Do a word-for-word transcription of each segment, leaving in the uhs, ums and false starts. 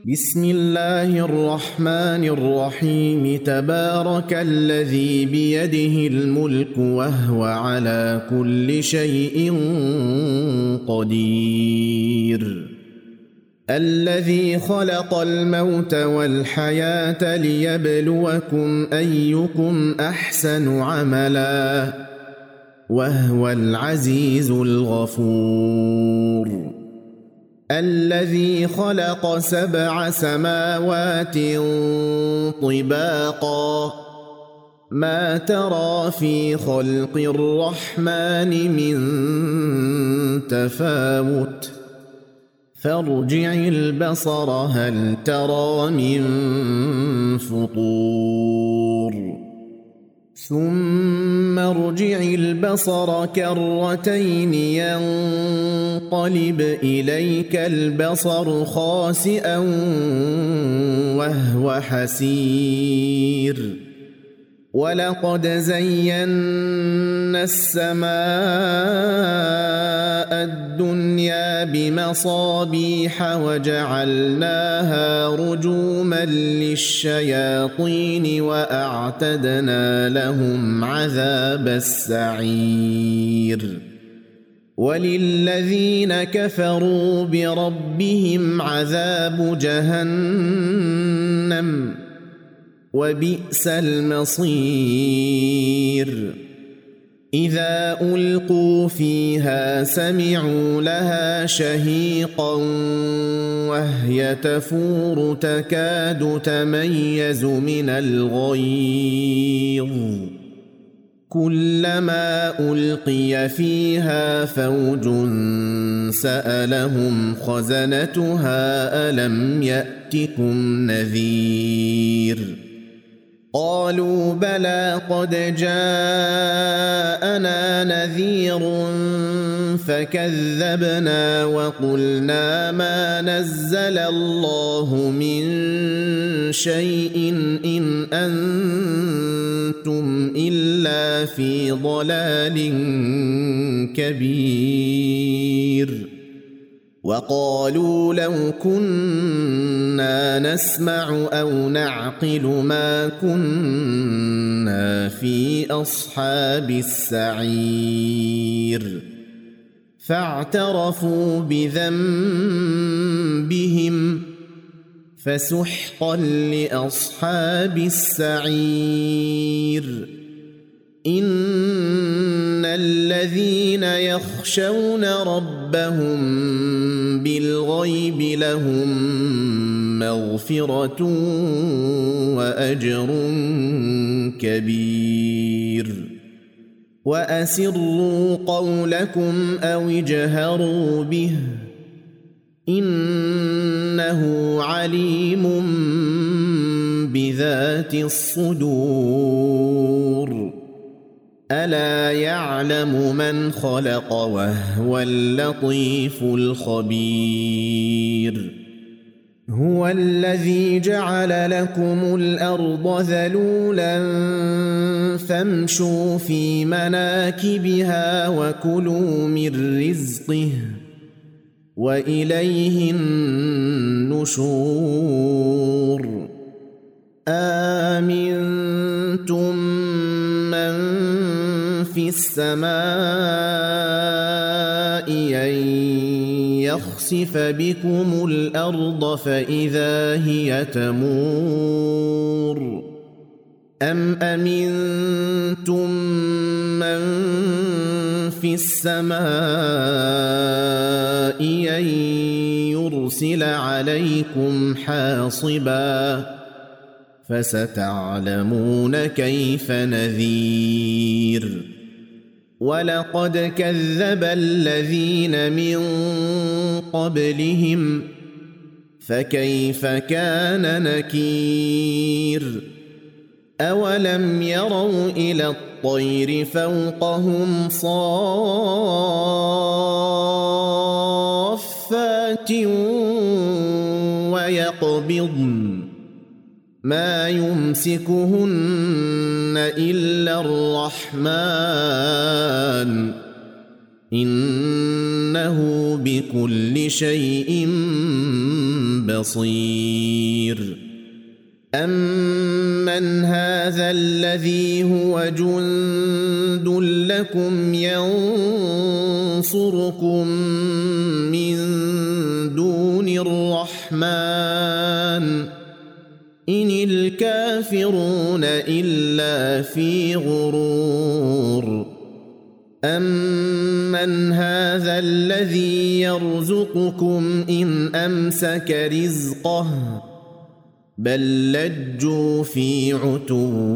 بسم الله الرحمن الرحيم تبارك الذي بيده الملك وهو على كل شيء قدير الذي خلق الموت والحياة ليبلوكم أيكم أحسن عملا وهو العزيز الغفور الذي خلق سبع سماوات طباقا ما ترى في خلق الرحمن من تفاوت فارجع البصر هل ترى من فطور ثم ارجع البصر كرتين ينقلب إليك البصر خاسئا وهو حسير ولقد زينا السماء الدنيا بمصابيح وجعلناها رجوما للشياطين وأعتدنا لهم عذاب السعير وللذين كفروا بربهم عذاب جهنم وبئس المصير إذا ألقوا فيها سمعوا لها شهيقا وهي تفور تكاد تميز من الغيظ كلما ألقي فيها فوج سألهم خزنتها ألم يأتكم نذير قالوا بلى قد جاءنا نذير فكذبنا وقلنا ما نزل الله من شيء إن أنتم إلا في ضلال كبير وقالوا لو كنا نسمع أو نعقل ما كنا في أصحاب السعير فاعترفوا بذنبهم فسحقا لأصحاب السعير إن الذين يخشون ربهم بالغيب لهم مغفرة وأجر كبير وأسروا قولكم أو اجهروا به إنه عليم بذات الصدور ألا يعلم من خلق وهو اللطيف الخبير هو الذي جعل لكم الأرض ذلولا فامشوا في مناكبها وكلوا من رزقه وإليه النشور آمنتم من في السماء أن يخسف بكم الأرض فإذا هي تمور أم أمنتم من في السماء أن يرسل عليكم حاصبا فستعلمون كيف نذير ولقد كذب الذين من قبلهم فكيف كان نكير أولم يروا إلى الطير فوقهم صافات ويقبضن ما يمسكهن إلا الرحمن إنه بكل شيء بصير أمن هذا الذي هو جند لكم ينصركم من دون الرحمن إن الكافرون إلا في غرور أمن هذا الذي يرزقكم إن أمسك رزقه بل لجوا في عتو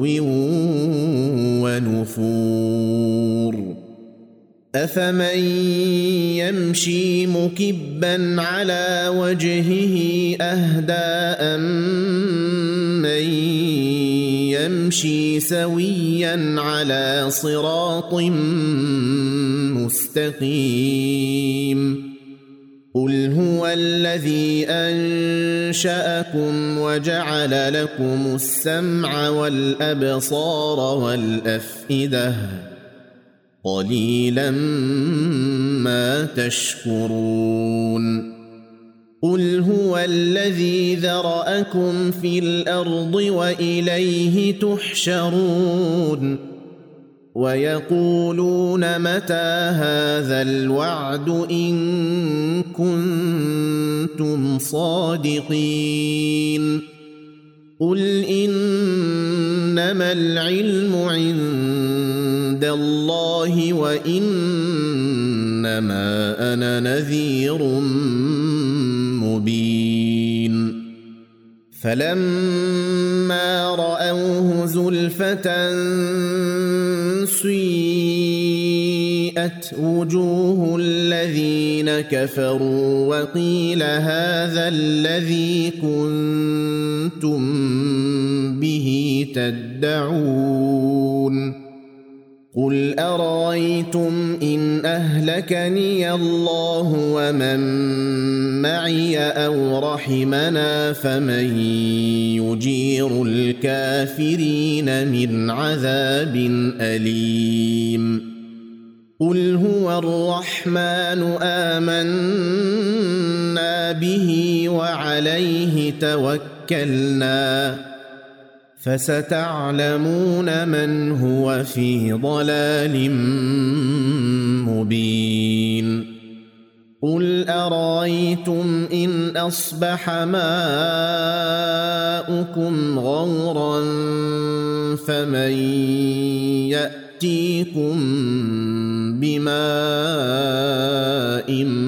ونفور أفمن يمشي مكبا على وجهه أهدى أمن يمشي سويا على صراط مستقيم قل هو الذي أنشأكم وجعل لكم السمع والأبصار والأفئدة قليلا ما تشكرون قل هو الذي ذرأكم في الأرض وإليه تحشرون ويقولون متى هذا الوعد إن كنتم صادقين قل إنما العلم عند الله وإنما أنا نذير مبين فلما رأوه زلفة سيئت وجوه الذين كفروا وقيل هذا الذي كنتم به تدعون قل أرأيتم إن أهلكني الله ومن معي أو رحمنا فمن يجير الكافرين من عذاب أليم قل هو الرحمن آمنا به وعليه توكلنا فستعلمون من هو في ضلال مبين قل أرأيتم إن أصبح ماؤكم غورا فمن يأتيكم بماء